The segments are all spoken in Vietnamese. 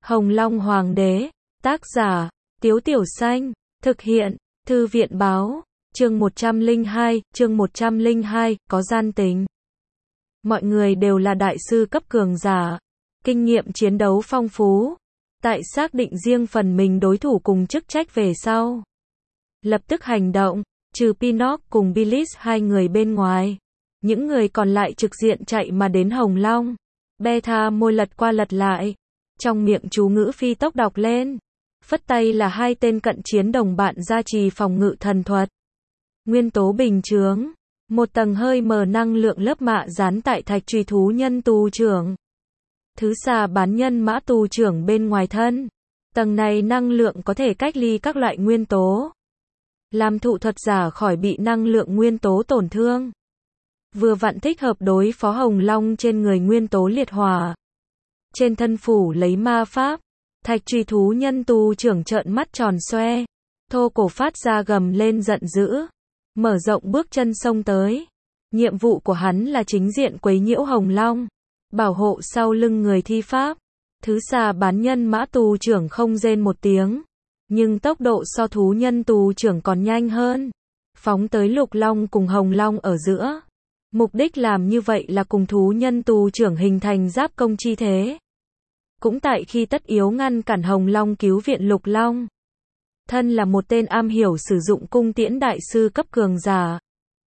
Hồng Long Hoàng đế, tác giả, Tiếu Tiểu Xanh, thực hiện, Thư viện báo, chương 102, có gian tình. Mọi người đều là đại sư cấp cường giả, kinh nghiệm chiến đấu phong phú, tại xác định riêng phần mình đối thủ cùng chức trách về sau. Lập tức hành động, trừ Pinnock cùng Billis hai người bên ngoài. Những người còn lại trực diện chạy mà đến Hồng Long. Beta môi lật qua lật lại. Trong miệng chú ngữ phi tốc đọc lên. Phất tay là hai tên cận chiến đồng bạn gia trì phòng ngự thần thuật. Nguyên tố bình chướng. Một tầng hơi mờ năng lượng lớp mạ dán tại thạch truy thú nhân tù trưởng. Thứ xà bán nhân mã tù trưởng bên ngoài thân. Tầng này năng lượng có thể cách ly các loại nguyên tố. Làm thụ thuật giả khỏi bị năng lượng nguyên tố tổn thương. Vừa vặn thích hợp đối phó Hồng Long trên người nguyên tố liệt hỏa. Trên thân phủ lấy ma pháp, thạch truy thú nhân tù trưởng trợn mắt tròn xoe. Thô cổ phát ra gầm lên giận dữ. Mở rộng bước chân xông tới. Nhiệm vụ của hắn là chính diện quấy nhiễu Hồng Long. Bảo hộ sau lưng người thi pháp. Thứ xà bán nhân mã tù trưởng không rên một tiếng. Nhưng tốc độ so thú nhân tù trưởng còn nhanh hơn. Phóng tới Lục Long cùng Hồng Long ở giữa. Mục đích làm như vậy là cùng thú nhân tù trưởng hình thành giáp công chi thế. Cũng tại khi tất yếu ngăn cản Hồng Long cứu viện Lục Long. Thân là một tên am hiểu sử dụng cung tiễn đại sư cấp cường giả.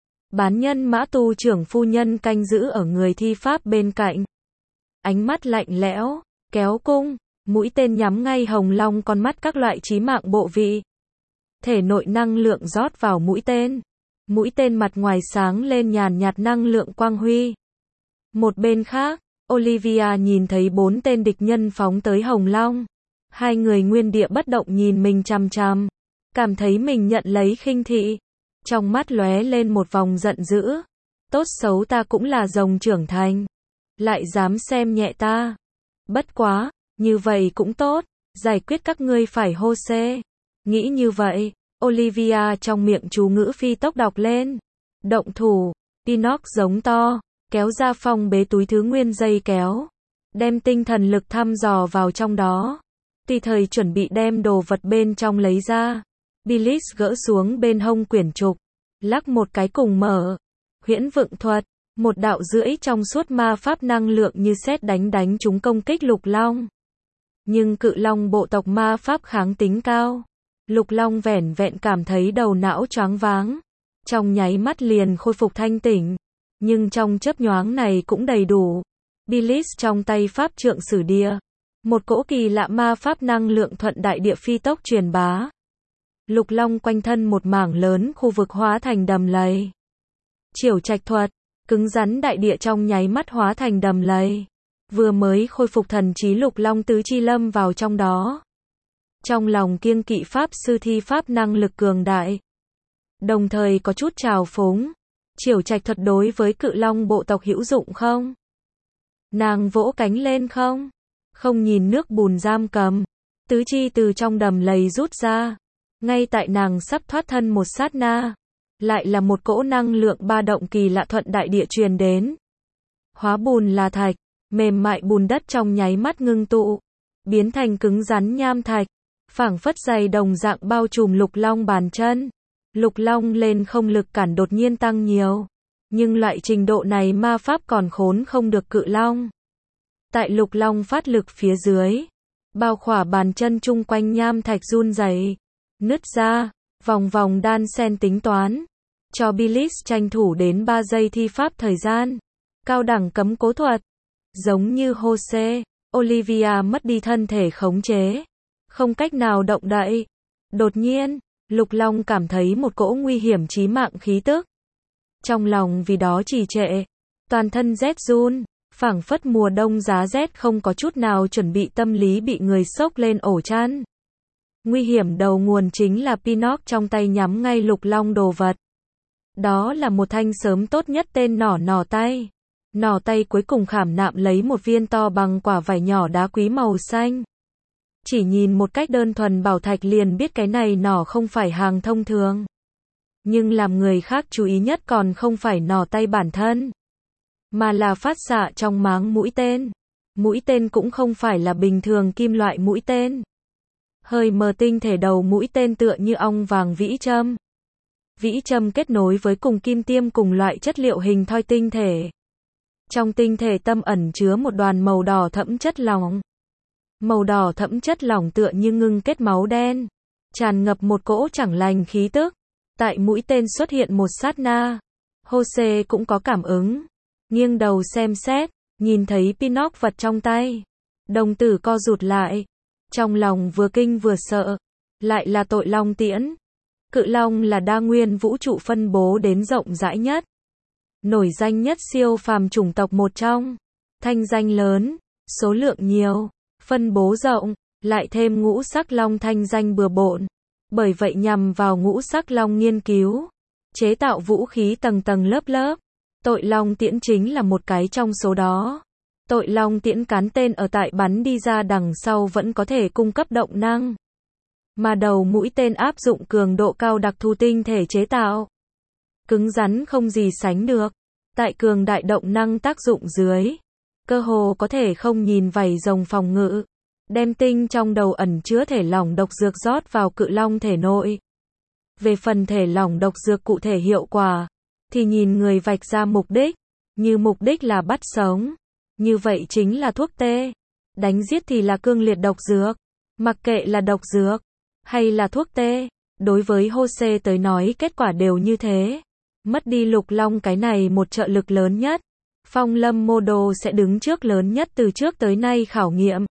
Bán nhân mã tù trưởng phu nhân canh giữ ở người thi pháp bên cạnh. Ánh mắt lạnh lẽo, kéo cung, mũi tên nhắm ngay Hồng Long con mắt các loại chí mạng bộ vị. Thể nội năng lượng rót vào mũi tên. Mũi tên mặt ngoài sáng lên nhàn nhạt năng lượng quang huy. Một bên khác, Olivia nhìn thấy 4 tên địch nhân phóng tới Hồng Long. Hai người nguyên địa bất động nhìn mình chằm chằm. Cảm thấy mình nhận lấy khinh thị. Trong mắt lóe lên một vòng giận dữ. Tốt xấu ta cũng là rồng trưởng thành. Lại dám xem nhẹ ta. Bất quá, như vậy cũng tốt. Giải quyết các ngươi phải hô xê. Nghĩ như vậy. Olivia trong miệng chú ngữ phi tốc đọc lên. Động thủ. Pinnock giống to. Kéo ra phong bế túi thứ nguyên dây kéo. Đem tinh thần lực thăm dò vào trong đó. Tùy thời chuẩn bị đem đồ vật bên trong lấy ra. Billis gỡ xuống bên hông quyển trục. Lắc một cái cùng mở. Huyễn vựng thuật. Một đạo rưỡi trong suốt ma pháp năng lượng như sét đánh trúng công kích Lục Long. Nhưng cự long bộ tộc ma pháp kháng tính cao. Lục Long vẻn vẹn cảm thấy đầu não choáng váng. Trong nháy mắt liền khôi phục thanh tỉnh. Nhưng trong chớp nhoáng này cũng đầy đủ. Billis trong tay pháp trượng sử địa. Một cỗ kỳ lạ ma pháp năng lượng thuận đại địa phi tốc truyền bá. Lục Long quanh thân một mảng lớn khu vực hóa thành đầm lầy. Chiểu trạch thuật. Cứng rắn đại địa trong nháy mắt hóa thành đầm lầy. Vừa mới khôi phục thần trí Lục Long tứ chi lâm vào trong đó. Trong lòng kiêng kỵ pháp sư thi pháp năng lực cường đại. Đồng thời có chút trào phúng. Chiểu trạch thuật đối với cự long bộ tộc hữu dụng không? Nàng vỗ cánh lên không? Không nhìn nước bùn giam cầm. Tứ chi từ trong đầm lầy rút ra. Ngay tại nàng sắp thoát thân một sát na. Lại là một cỗ năng lượng ba động kỳ lạ thuận đại địa truyền đến. Hóa bùn là thạch. Mềm mại bùn đất trong nháy mắt ngưng tụ. Biến thành cứng rắn nham thạch. Phảng phất dày đồng dạng bao trùm Lục Long bàn chân. Lục Long lên không lực cản đột nhiên tăng nhiều. Nhưng loại trình độ này ma pháp còn khốn không được cự long. Tại Lục Long phát lực phía dưới. Bao khỏa bàn chân chung quanh nham thạch run rẩy, nứt ra, vòng vòng đan xen tính toán. Cho Billis tranh thủ đến 3 giây thi pháp thời gian. Cao đẳng cấm cố thuật. Giống như Jose, Olivia mất đi thân thể khống chế. Không cách nào động đậy. Đột nhiên, Lục Long cảm thấy một cỗ nguy hiểm chí mạng khí tức. Trong lòng vì đó trì trệ. Toàn thân rét run. Phảng phất mùa đông giá rét không có chút nào chuẩn bị tâm lý bị người xốc lên ổ chăn. Nguy hiểm đầu nguồn chính là Pinnock trong tay nhắm ngay Lục Long đồ vật. Đó là một thanh sớm tốt nhất tên nỏ tay. Nỏ tay cuối cùng khảm nạm lấy một viên to bằng quả vải nhỏ đá quý màu xanh. Chỉ nhìn một cách đơn thuần bảo thạch liền biết cái này nỏ không phải hàng thông thường. Nhưng làm người khác chú ý nhất còn không phải nỏ tay bản thân. Mà là phát xạ trong máng mũi tên. Mũi tên cũng không phải là bình thường kim loại mũi tên. Hơi mờ tinh thể đầu mũi tên tựa như ong vàng vĩ châm. Vĩ châm kết nối với cùng kim tiêm cùng loại chất liệu hình thoi tinh thể. Trong tinh thể tâm ẩn chứa một đoàn màu đỏ thẫm chất lỏng. Màu đỏ thẫm chất lỏng tựa như ngưng kết máu đen, tràn ngập một cỗ chẳng lành khí tức. Tại mũi tên xuất hiện một sát na, Jose cũng có cảm ứng, nghiêng đầu xem xét, nhìn thấy Pinnock vật trong tay, đồng tử co rụt lại, trong lòng vừa kinh vừa sợ, lại là tội long tiễn. Cự long là đa nguyên vũ trụ phân bố đến rộng rãi nhất, nổi danh nhất siêu phàm chủng tộc một trong, thanh danh lớn, số lượng nhiều, phân bố rộng, lại thêm ngũ sắc long thanh danh bừa bộn. Bởi vậy nhằm vào ngũ sắc long nghiên cứu, chế tạo vũ khí tầng tầng lớp lớp. Tội long tiễn chính là một cái trong số đó. Tội long tiễn cán tên ở tại bắn đi ra đằng sau vẫn có thể cung cấp động năng. Mà đầu mũi tên áp dụng cường độ cao đặc thù tinh thể chế tạo. Cứng rắn không gì sánh được. Tại cường đại động năng tác dụng dưới, cơ hồ có thể không nhìn vảy rồng phòng ngự. Đem tinh trong đầu ẩn chứa thể lỏng độc dược rót vào cự long thể nội. Về phần thể lỏng độc dược cụ thể hiệu quả, thì nhìn người vạch ra mục đích, như mục đích là bắt sống, như vậy chính là thuốc tê. Đánh giết thì là cương liệt độc dược, mặc kệ là độc dược, hay là thuốc tê, đối với Jose tới nói kết quả đều như thế. Mất đi lục long cái này một trợ lực lớn nhất, Phong Lâm mô đồ sẽ đứng trước lớn nhất từ trước tới nay khảo nghiệm.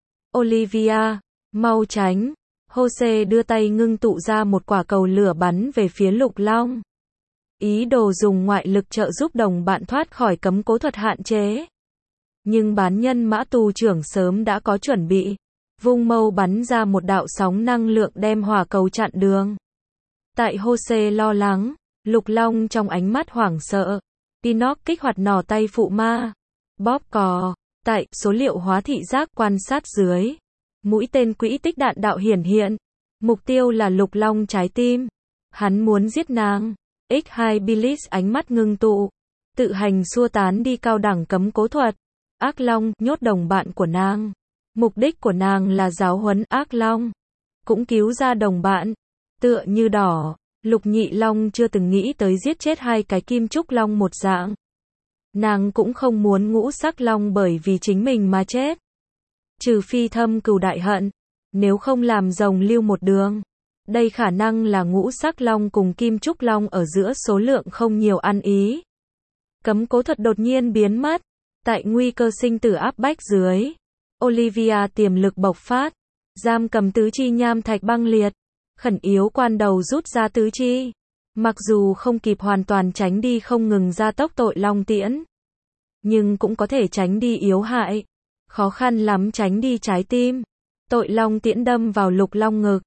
Olivia, mau tránh. Jose đưa tay ngưng tụ ra một quả cầu lửa bắn về phía lục long. Ý đồ dùng ngoại lực trợ giúp đồng bạn thoát khỏi cấm cố thuật hạn chế. Nhưng bán nhân mã tù trưởng sớm đã có chuẩn bị. Vung mâu bắn ra một đạo sóng năng lượng đem hỏa cầu chặn đường. Tại Jose lo lắng, lục long trong ánh mắt hoảng sợ. Pinnock kích hoạt nỏ tay phụ ma. Bóp cò. Tại số liệu hóa thị giác quan sát dưới, mũi tên quỹ tích đạn đạo hiển hiện. Mục tiêu là lục long trái tim. Hắn muốn giết nàng. X2 Billis ánh mắt ngưng tụ, tự hành xua tán đi cao đẳng cấm cố thuật. Ác long nhốt đồng bạn của nàng. Mục đích của nàng là giáo huấn ác long, cũng cứu ra đồng bạn. Tựa như đỏ, Lục Nhị Long chưa từng nghĩ tới giết chết hai cái kim trúc long một dạng. Nàng cũng không muốn ngũ sắc long bởi vì chính mình mà chết. Trừ phi thâm cừu đại hận, nếu không làm rồng lưu một đường. Đây khả năng là ngũ sắc long cùng kim trúc long ở giữa số lượng không nhiều ăn ý. Cấm cố thuật đột nhiên biến mất. Tại nguy cơ sinh tử áp bách dưới, Olivia tiềm lực bộc phát, giam cầm tứ chi nham thạch băng liệt, khẩn yếu quan đầu rút ra tứ chi. Mặc dù không kịp hoàn toàn tránh đi không ngừng gia tốc tội long tiễn, nhưng cũng có thể tránh đi yếu hại. Khó khăn lắm tránh đi trái tim. Tội long tiễn đâm vào lục long ngực.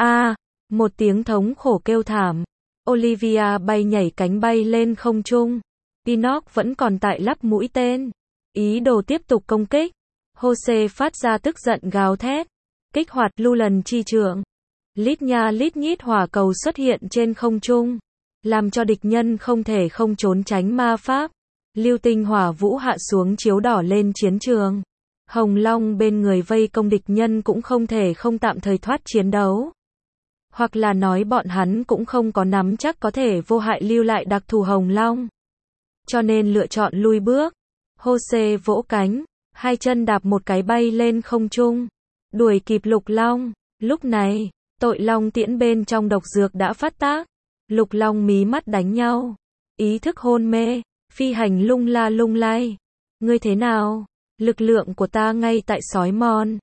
Một tiếng thống khổ kêu thảm. Olivia bay nhảy cánh bay lên không trung. Pinnock vẫn còn tại lắp mũi tên, ý đồ tiếp tục công kích. Jose phát ra tức giận gào thét, kích hoạt lưu lần chi trượng. Lít nha lít nhít hỏa cầu xuất hiện trên không trung, làm cho địch nhân không thể không trốn tránh ma pháp. Lưu tinh hỏa vũ hạ xuống chiếu đỏ lên chiến trường. Hồng Long bên người vây công địch nhân cũng không thể không tạm thời thoát chiến đấu. Hoặc là nói bọn hắn cũng không có nắm chắc có thể vô hại lưu lại đặc thù Hồng Long. Cho nên lựa chọn lui bước. Jose vỗ cánh, hai chân đạp một cái bay lên không trung, đuổi kịp lục long. Lúc này, tội long tiễn bên trong độc dược đã phát tác. Lục long mí mắt đánh nhau, ý thức hôn mê, phi hành lung la lung lay. Ngươi thế nào? Lực lượng của ta ngay tại sói mòn.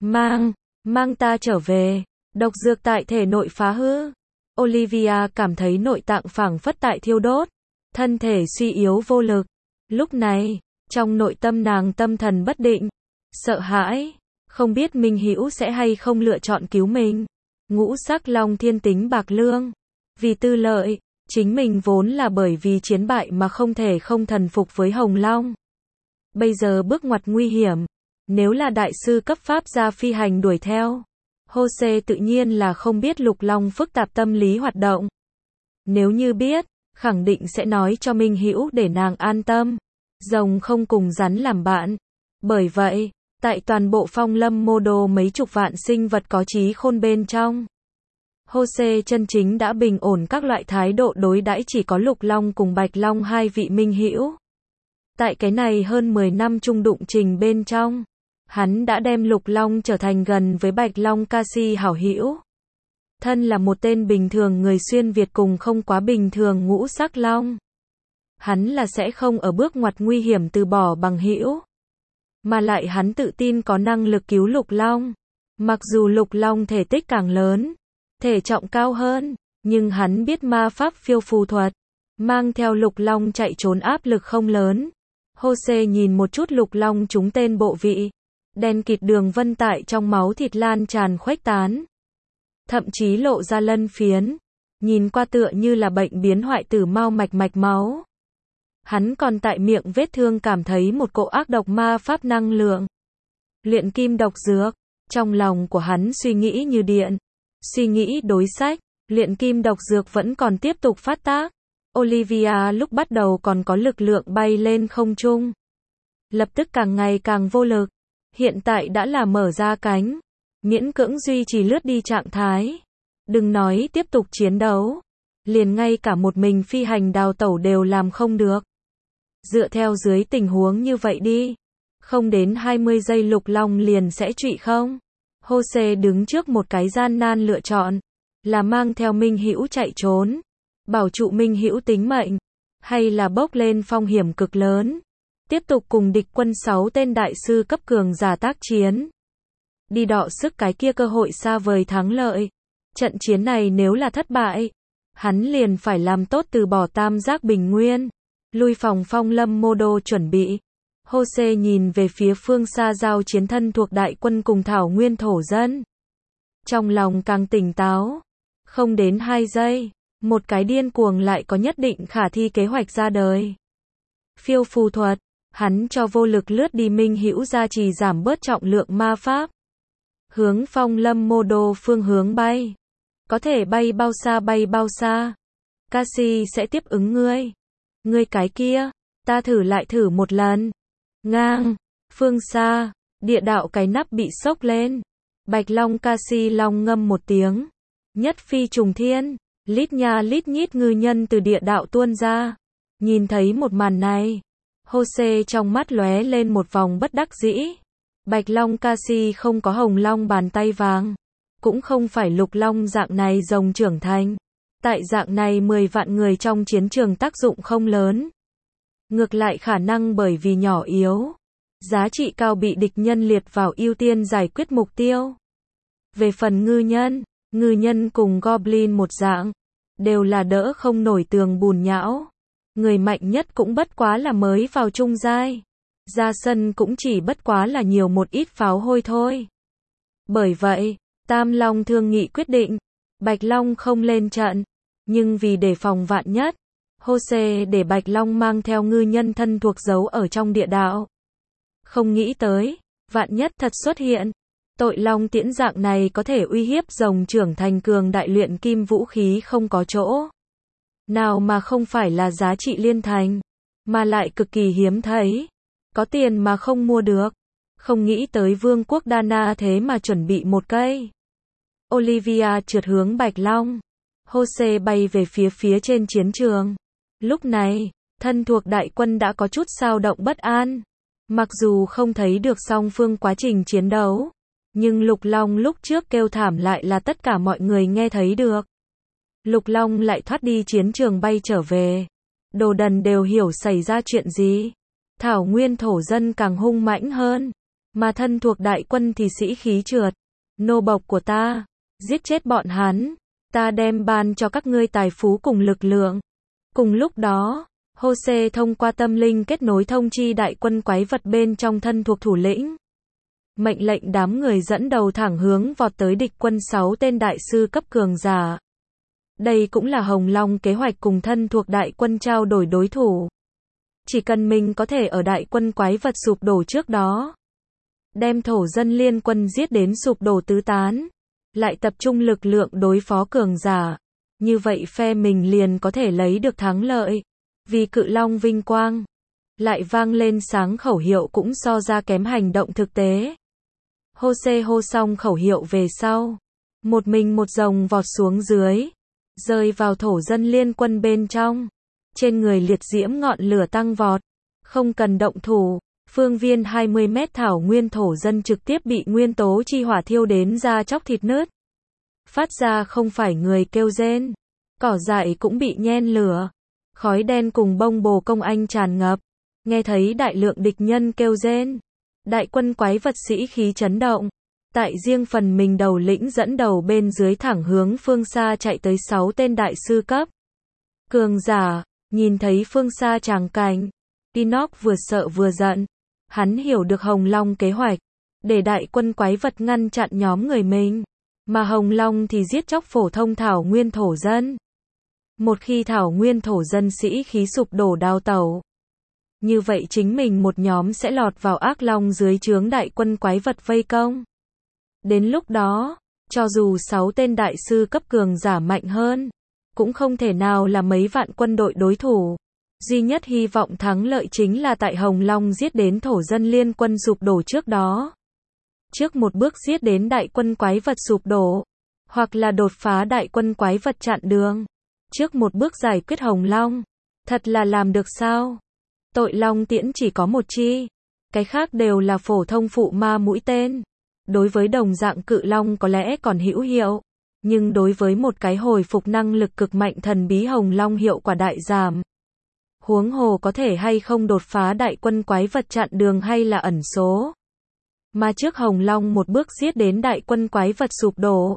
Mang ta trở về. Độc dược tại thể nội phá hư. Olivia cảm thấy nội tạng phảng phất tại thiêu đốt, thân thể suy yếu vô lực. Lúc này, trong nội tâm nàng tâm thần bất định, sợ hãi, không biết Minh Hữu sẽ hay không lựa chọn cứu mình. Ngũ sắc long thiên tính bạc lương, vì tư lợi, chính mình vốn là bởi vì chiến bại mà không thể không thần phục với Hồng Long. Bây giờ bước ngoặt nguy hiểm, nếu là đại sư cấp pháp gia phi hành đuổi theo, Jose tự nhiên là không biết lục long phức tạp tâm lý hoạt động. Nếu như biết, khẳng định sẽ nói cho Minh Hữu để nàng an tâm. Rồng không cùng rắn làm bạn, Bởi vậy, tại toàn bộ Phong Lâm mô đồ mấy chục vạn sinh vật có trí khôn bên trong, Hosea chân chính đã bình ổn các loại thái độ đối đãi, chỉ có Lục Long cùng Bạch Long hai vị minh hữu. Tại cái này hơn 10 năm chung đụng trình bên trong, hắn đã đem Lục Long trở thành gần với Bạch Long ca si hảo hữu. Thân là một tên bình thường người xuyên Việt cùng không quá bình thường ngũ sắc long, hắn là sẽ không ở bước ngoặt nguy hiểm từ bỏ bằng hữu. Mà lại hắn tự tin có năng lực cứu Lục Long. Mặc dù Lục Long thể tích càng lớn, thể trọng cao hơn, nhưng hắn biết ma pháp phiêu phù thuật, mang theo Lục Long chạy trốn áp lực không lớn. Hosea nhìn một chút Lục Long trúng tên bộ vị, đen kịt đường vân tại trong máu thịt lan tràn khuếch tán, thậm chí lộ ra lân phiến, nhìn qua tựa như là bệnh biến hoại tử mao mạch máu. Hắn còn tại miệng vết thương cảm thấy một cỗ ác độc ma pháp năng lượng. Luyện kim độc dược, trong lòng của hắn suy nghĩ như điện, suy nghĩ đối sách, luyện kim độc dược vẫn còn tiếp tục phát tác. Olivia lúc bắt đầu còn có lực lượng bay lên không trung, lập tức càng ngày càng vô lực, hiện tại đã là mở ra cánh, miễn cưỡng duy trì lướt đi trạng thái. Đừng nói tiếp tục chiến đấu, liền ngay cả một mình phi hành đào tẩu đều làm không được. Dựa theo dưới tình huống như vậy đi, không đến 20 giây Lục Long liền sẽ trụy không? Hosea đứng trước một cái gian nan lựa chọn, là mang theo minh hữu chạy trốn, bảo trụ minh hữu tính mệnh, hay là bốc lên phong hiểm cực lớn, tiếp tục cùng địch quân 6 tên đại sư cấp cường giả tác chiến, đi đọ sức cái kia cơ hội xa vời thắng lợi. Trận chiến này nếu là thất bại, hắn liền phải làm tốt từ bỏ tam giác bình nguyên, lui phòng Phong Lâm mô đô chuẩn bị. Hosea nhìn về phía phương xa giao chiến thân thuộc đại quân cùng thảo nguyên thổ dân, trong lòng càng tỉnh táo. Không đến 2 giây, một cái điên cuồng lại có nhất định khả thi kế hoạch ra đời. Phiêu phù thuật, hắn cho vô lực lướt đi minh hữu gia trì giảm bớt trọng lượng ma pháp, hướng Phong Lâm mô đô phương hướng bay. Có thể bay bao xa bay bao xa, Cassie sẽ tiếp ứng ngươi. Ngươi cái kia, ta thử lại thử một lần. Ngang, phương xa, địa đạo cái nắp bị sốc lên. Bạch Long Cassie long ngâm một tiếng, nhất phi trùng thiên, lít nha lít nhít ngư nhân từ địa đạo tuôn ra. Nhìn thấy một màn này, Hosea trong mắt lóe lên một vòng bất đắc dĩ. Bạch Long Cassie không có hồng long bàn tay vàng, cũng không phải Lục Long dạng này rồng trưởng thành. Tại dạng này 10 vạn người trong chiến trường tác dụng không lớn. Ngược lại khả năng bởi vì nhỏ yếu, giá trị cao bị địch nhân liệt vào ưu tiên giải quyết mục tiêu. Về phần ngư nhân cùng Goblin một dạng, đều là đỡ không nổi tường bùn nhão. Người mạnh nhất cũng bất quá là mới vào trung giai, ra sân cũng chỉ bất quá là nhiều một ít pháo hôi thôi. Bởi vậy, Tam Long thương nghị quyết định, Bạch Long không lên trận, nhưng vì đề phòng vạn nhất, Hosea để Bạch Long mang theo ngư nhân thân thuộc giấu ở trong địa đạo. Không nghĩ tới, vạn nhất thật xuất hiện, tội long tiễn dạng này có thể uy hiếp rồng trưởng thành cường đại luyện kim vũ khí không có chỗ nào mà không phải là giá trị liên thành, mà lại cực kỳ hiếm thấy, có tiền mà không mua được. Không nghĩ tới vương quốc Dana thế mà chuẩn bị một cây. Olivia trượt hướng Bạch Long, Hosea bay về phía trên chiến trường. Lúc này, thân thuộc đại quân đã có chút xao động bất an. Mặc dù không thấy được song phương quá trình chiến đấu, nhưng Lục Long lúc trước kêu thảm lại là tất cả mọi người nghe thấy được. Lục Long lại thoát đi chiến trường bay trở về. Đồ đần đều hiểu xảy ra chuyện gì. Thảo nguyên thổ dân càng hung mãnh hơn, mà thân thuộc đại quân thì sĩ khí trượt. Nô bộc của ta, giết chết bọn hắn, ta đem ban cho các ngươi tài phú cùng lực lượng. Cùng lúc đó, Hosea thông qua tâm linh kết nối thông chi đại quân quái vật bên trong thân thuộc thủ lĩnh. Mệnh lệnh đám người dẫn đầu thẳng hướng vọt tới địch quân 6 tên đại sư cấp cường giả. Đây cũng là Hồng Long kế hoạch cùng thân thuộc đại quân trao đổi đối thủ. Chỉ cần mình có thể ở đại quân quái vật sụp đổ trước đó, đem thổ dân liên quân giết đến sụp đổ tứ tán, lại tập trung lực lượng đối phó cường giả, như vậy phe mình liền có thể lấy được thắng lợi. Vì Cự Long vinh quang, lại vang lên sáng khẩu hiệu cũng so ra kém hành động thực tế. Jose hô xong khẩu hiệu về sau, một mình một rồng vọt xuống dưới, rơi vào thổ dân liên quân bên trong. Trên người liệt diễm ngọn lửa tăng vọt, không cần động thủ, phương viên 20 mét thảo nguyên thổ dân trực tiếp bị nguyên tố chi hỏa thiêu đến da chóc thịt nứt. Phát ra không phải người kêu rên, cỏ dại cũng bị nhen lửa, khói đen cùng bông bồ công anh tràn ngập, nghe thấy đại lượng địch nhân kêu rên. Đại quân quái vật sĩ khí chấn động, tại riêng phần mình đầu lĩnh dẫn đầu bên dưới thẳng hướng phương xa chạy tới 6 tên đại sư cấp cường giả. Nhìn thấy phương xa tràng cảnh, Enoch vừa sợ vừa giận. Hắn hiểu được Hồng Long kế hoạch, để đại quân quái vật ngăn chặn nhóm người mình, mà Hồng Long thì giết chóc phổ thông thảo nguyên thổ dân. Một khi thảo nguyên thổ dân sĩ khí sụp đổ đào tẩu, như vậy chính mình một nhóm sẽ lọt vào ác long dưới trướng đại quân quái vật vây công. Đến lúc đó, cho dù 6 tên đại sư cấp cường giả mạnh hơn, cũng không thể nào là mấy vạn quân đội đối thủ. Duy nhất hy vọng thắng lợi chính là tại Hồng Long giết đến thổ dân liên quân sụp đổ trước đó. Trước một bước giết đến đại quân quái vật sụp đổ, hoặc là đột phá đại quân quái vật chặn đường. Trước một bước giải quyết Hồng Long, thật là làm được sao? Tội long tiễn chỉ có một chi, cái khác đều là phổ thông phụ ma mũi tên. Đối với đồng dạng cự long có lẽ còn hữu hiệu, nhưng đối với một cái hồi phục năng lực cực mạnh thần bí Hồng Long hiệu quả đại giảm. Huống hồ có thể hay không đột phá đại quân quái vật chặn đường hay là ẩn số. Mà trước Hồng Long một bước giết đến đại quân quái vật sụp đổ.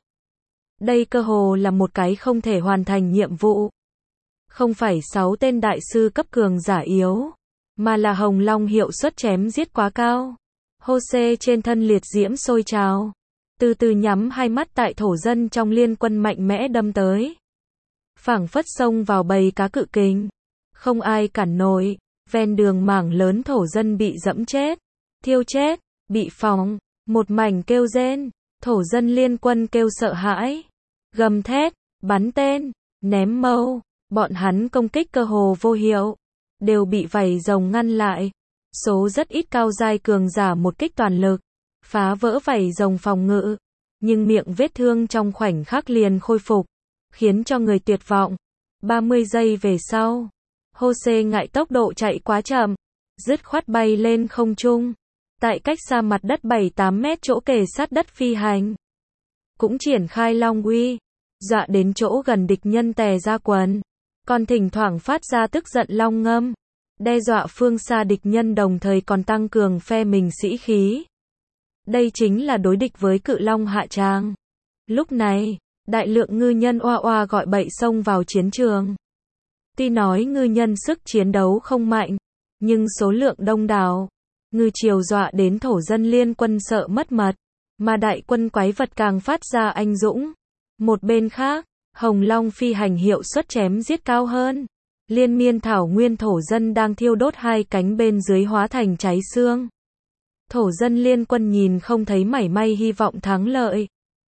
Đây cơ hồ là một cái không thể hoàn thành nhiệm vụ. Không phải 6 tên đại sư cấp cường giả yếu, mà là Hồng Long hiệu suất chém giết quá cao. Jose trên thân liệt diễm sôi trào, từ từ nhắm hai mắt tại thổ dân trong liên quân mạnh mẽ đâm tới. Phảng phất xông vào bầy cá cự kình, không ai cản nổi, ven đường mảng lớn thổ dân bị dẫm chết, thiêu chết, bị phóng, một mảnh kêu rên, thổ dân liên quân kêu sợ hãi, gầm thét, bắn tên, ném mâu, bọn hắn công kích cơ hồ vô hiệu, đều bị vảy rồng ngăn lại. Số rất ít cao giai cường giả một kích toàn lực, phá vỡ vảy rồng phòng ngự, nhưng miệng vết thương trong khoảnh khắc liền khôi phục, khiến cho người tuyệt vọng. 30 giây về sau, Jose ngại tốc độ chạy quá chậm, dứt khoát bay lên không trung, tại cách xa mặt đất 7-8 mét chỗ kề sát đất phi hành. Cũng triển khai long uy, dọa đến chỗ gần địch nhân tè ra quần, còn thỉnh thoảng phát ra tức giận long ngâm, đe dọa phương xa địch nhân đồng thời còn tăng cường phe mình sĩ khí. Đây chính là đối địch với cự long hạ tràng. Lúc này, đại lượng ngư nhân oa oa gọi bậy xông vào chiến trường. Tuy nói ngư nhân sức chiến đấu không mạnh, nhưng số lượng đông đảo, ngư triều dọa đến thổ dân liên quân sợ mất mật, mà đại quân quái vật càng phát ra anh dũng. Một bên khác, Hồng Long phi hành hiệu suất chém giết cao hơn. Liên miên thảo nguyên thổ dân đang thiêu đốt hai cánh bên dưới hóa thành cháy xương. Thổ dân liên quân nhìn không thấy mảy may hy vọng thắng lợi.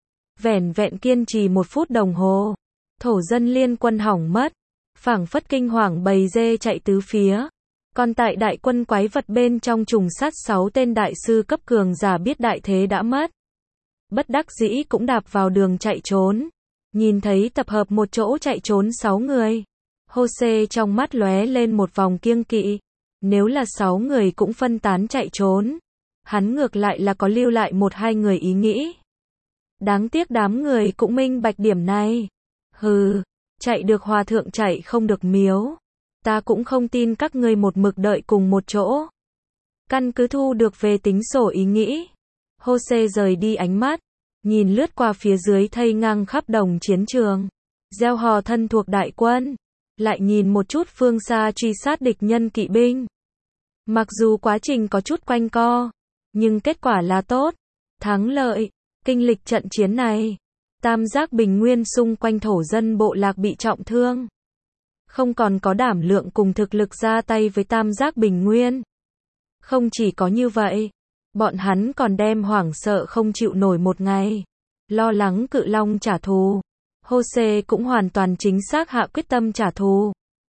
Vẻn vẹn kiên trì 1 phút đồng hồ, thổ dân liên quân hỏng mất, phảng phất kinh hoàng bầy dê chạy tứ phía. Còn tại đại quân quái vật bên trong trùng sát 6 tên đại sư cấp cường giả biết đại thế đã mất. Bất đắc dĩ cũng đạp vào đường chạy trốn. Nhìn thấy tập hợp một chỗ chạy trốn 6 người. Jose trong mắt lóe lên một vòng kiêng kỵ. Nếu là 6 người cũng phân tán chạy trốn, hắn ngược lại là có lưu lại 1-2 người ý nghĩ. Đáng tiếc đám người cũng minh bạch điểm này. Hừ, chạy được hòa thượng chạy không được miếu. Ta cũng không tin các ngươi một mực đợi cùng một chỗ. Căn cứ thu được về tính sổ ý nghĩ. Jose rời đi ánh mắt, nhìn lướt qua phía dưới thây ngang khắp đồng chiến trường, gieo hò thân thuộc đại quân, lại nhìn một chút phương xa truy sát địch nhân kỵ binh. Mặc dù quá trình có chút quanh co, nhưng kết quả là tốt, thắng lợi. Kinh lịch trận chiến này, Tam Giác Bình Nguyên xung quanh thổ dân bộ lạc bị trọng thương, không còn có đảm lượng cùng thực lực ra tay với Tam Giác Bình Nguyên. Không chỉ có như vậy, bọn hắn còn đem hoảng sợ không chịu nổi một ngày, lo lắng cự long trả thù. Jose cũng hoàn toàn chính xác hạ quyết tâm trả thù.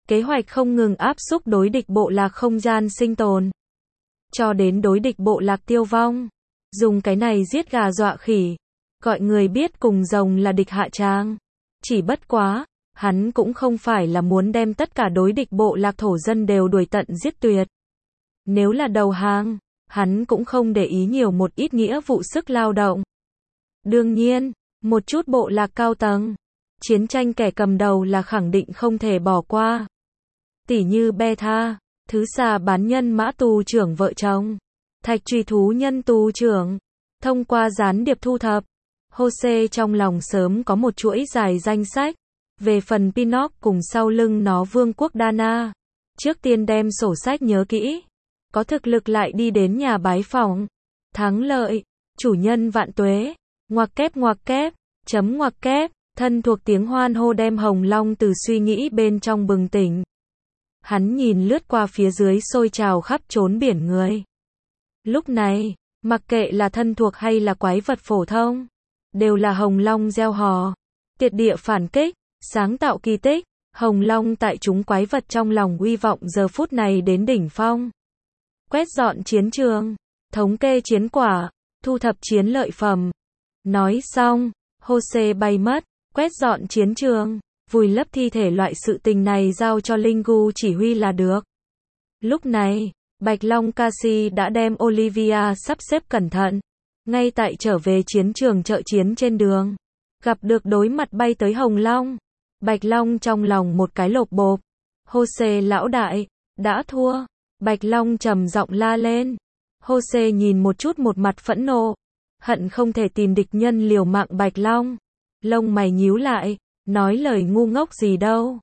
Kế hoạch không ngừng áp xúc đối địch bộ lạc không gian sinh tồn. Cho đến đối địch bộ lạc tiêu vong. Dùng cái này giết gà dọa khỉ. Gọi người biết cùng rồng là địch hạ tràng. Chỉ bất quá, hắn cũng không phải là muốn đem tất cả đối địch bộ lạc thổ dân đều đuổi tận giết tuyệt. Nếu là đầu hàng, hắn cũng không để ý nhiều một ít nghĩa vụ sức lao động. Đương nhiên, một chút bộ lạc cao tầng, chiến tranh kẻ cầm đầu là khẳng định không thể bỏ qua. Tỉ như Beta, thứ xà bán nhân mã tù trưởng vợ chồng, thạch truy thú nhân tù trưởng, thông qua gián điệp thu thập. Jose trong lòng sớm có một chuỗi dài danh sách. Về phần Pinnock cùng sau lưng nó vương quốc Dana. Trước tiên đem sổ sách nhớ kỹ. Có thực lực lại đi đến nhà bái phỏng. Thắng lợi. Chủ nhân vạn tuế. Ngoặc kép. Chấm ngoặc kép. Thân thuộc tiếng hoan hô đem Hồng Long từ suy nghĩ bên trong bừng tỉnh. Hắn nhìn lướt qua phía dưới sôi trào khắp trốn biển người. Lúc này, mặc kệ là thân thuộc hay là quái vật phổ thông, đều là Hồng Long gieo hò. Tiệt địa phản kích, sáng tạo kỳ tích. Hồng Long tại chúng quái vật trong lòng uy vọng giờ phút này đến đỉnh phong. Quét dọn chiến trường, thống kê chiến quả, thu thập chiến lợi phẩm. Nói xong, Jose bay mất, quét dọn chiến trường, vùi lấp thi thể loại sự tình này giao cho Linh Gu chỉ huy là được. Lúc này, Bạch Long Cassie đã đem Olivia sắp xếp cẩn thận. Ngay tại trở về chiến trường trợ chiến trên đường, gặp được đối mặt bay tới Hồng Long. Bạch Long trong lòng một cái lột bộp. Jose lão đại, đã thua. Bạch Long trầm giọng la lên. Jose nhìn một chút một mặt phẫn nộ. Hận không thể tìm địch nhân liều mạng Bạch Long. Lông mày nhíu lại, nói lời ngu ngốc gì đâu.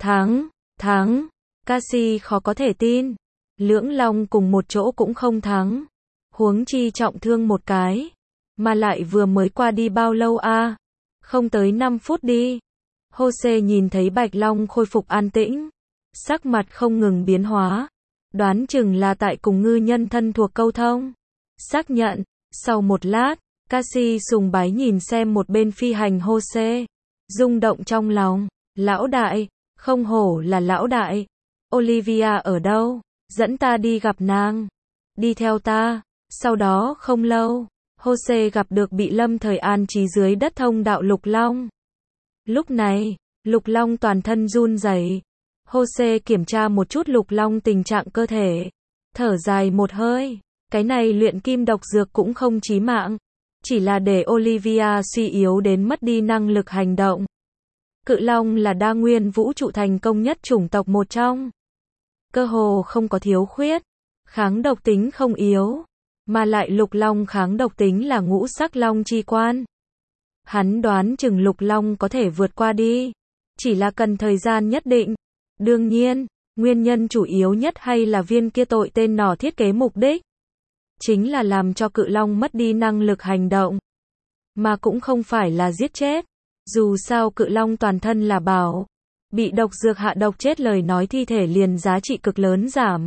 Thắng. Cassie khó có thể tin. Lưỡng Long cùng một chỗ cũng không thắng. Huống chi trọng thương một cái. Mà lại vừa mới qua đi bao lâu a? Không tới 5 phút đi. Jose nhìn thấy Bạch Long khôi phục an tĩnh. Sắc mặt không ngừng biến hóa. Đoán chừng là tại cùng ngư nhân thân thuộc câu thông. Xác nhận. Sau một lát, Cassie sùng bái nhìn xem một bên phi hành Jose. Rung động trong lòng. Lão đại, không hổ là lão đại. Olivia ở đâu? Dẫn ta đi gặp nàng. Đi theo ta. Sau đó không lâu, Jose gặp được bị lâm thời an trí dưới đất thông đạo Lục Long. Lúc này, Lục Long toàn thân run rẩy. Jose kiểm tra một chút Lục Long tình trạng cơ thể. Thở dài một hơi. Cái này luyện kim độc dược cũng không chí mạng. Chỉ là để Olivia suy yếu đến mất đi năng lực hành động. Cự Long là đa nguyên vũ trụ thành công nhất chủng tộc một trong. Cơ hồ không có thiếu khuyết. Kháng độc tính không yếu. Mà lại Lục Long kháng độc tính là ngũ sắc long chi quan. Hắn đoán chừng Lục Long có thể vượt qua đi. Chỉ là cần thời gian nhất định. Đương nhiên, nguyên nhân chủ yếu nhất hay là viên kia tội tên nỏ thiết kế mục đích. Chính là làm cho Cự Long mất đi năng lực hành động. Mà cũng không phải là giết chết. Dù sao Cự Long toàn thân là bảo. Bị độc dược hạ độc chết lời nói thi thể liền giá trị cực lớn giảm.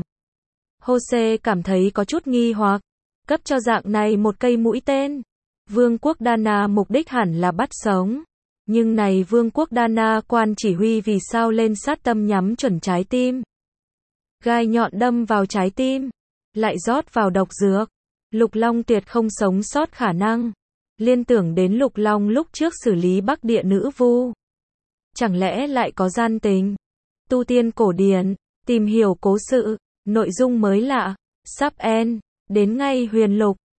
Jose cảm thấy có chút nghi hoặc. Cấp cho dạng này một cây mũi tên. Vương quốc Dana mục đích hẳn là bắt sống. Nhưng này Vương quốc Dana quan chỉ huy vì sao lên sát tâm nhắm chuẩn trái tim. Gai nhọn đâm vào trái tim. Lại rót vào độc dược. Lục Long tuyệt không sống sót khả năng. Liên tưởng đến Lục Long lúc trước xử lý Bắc Địa nữ vu. Chẳng lẽ lại có gian tình? Tu tiên cổ điển. Tìm hiểu cố sự. Nội dung mới lạ. Sắp end. Đến ngay huyền lục.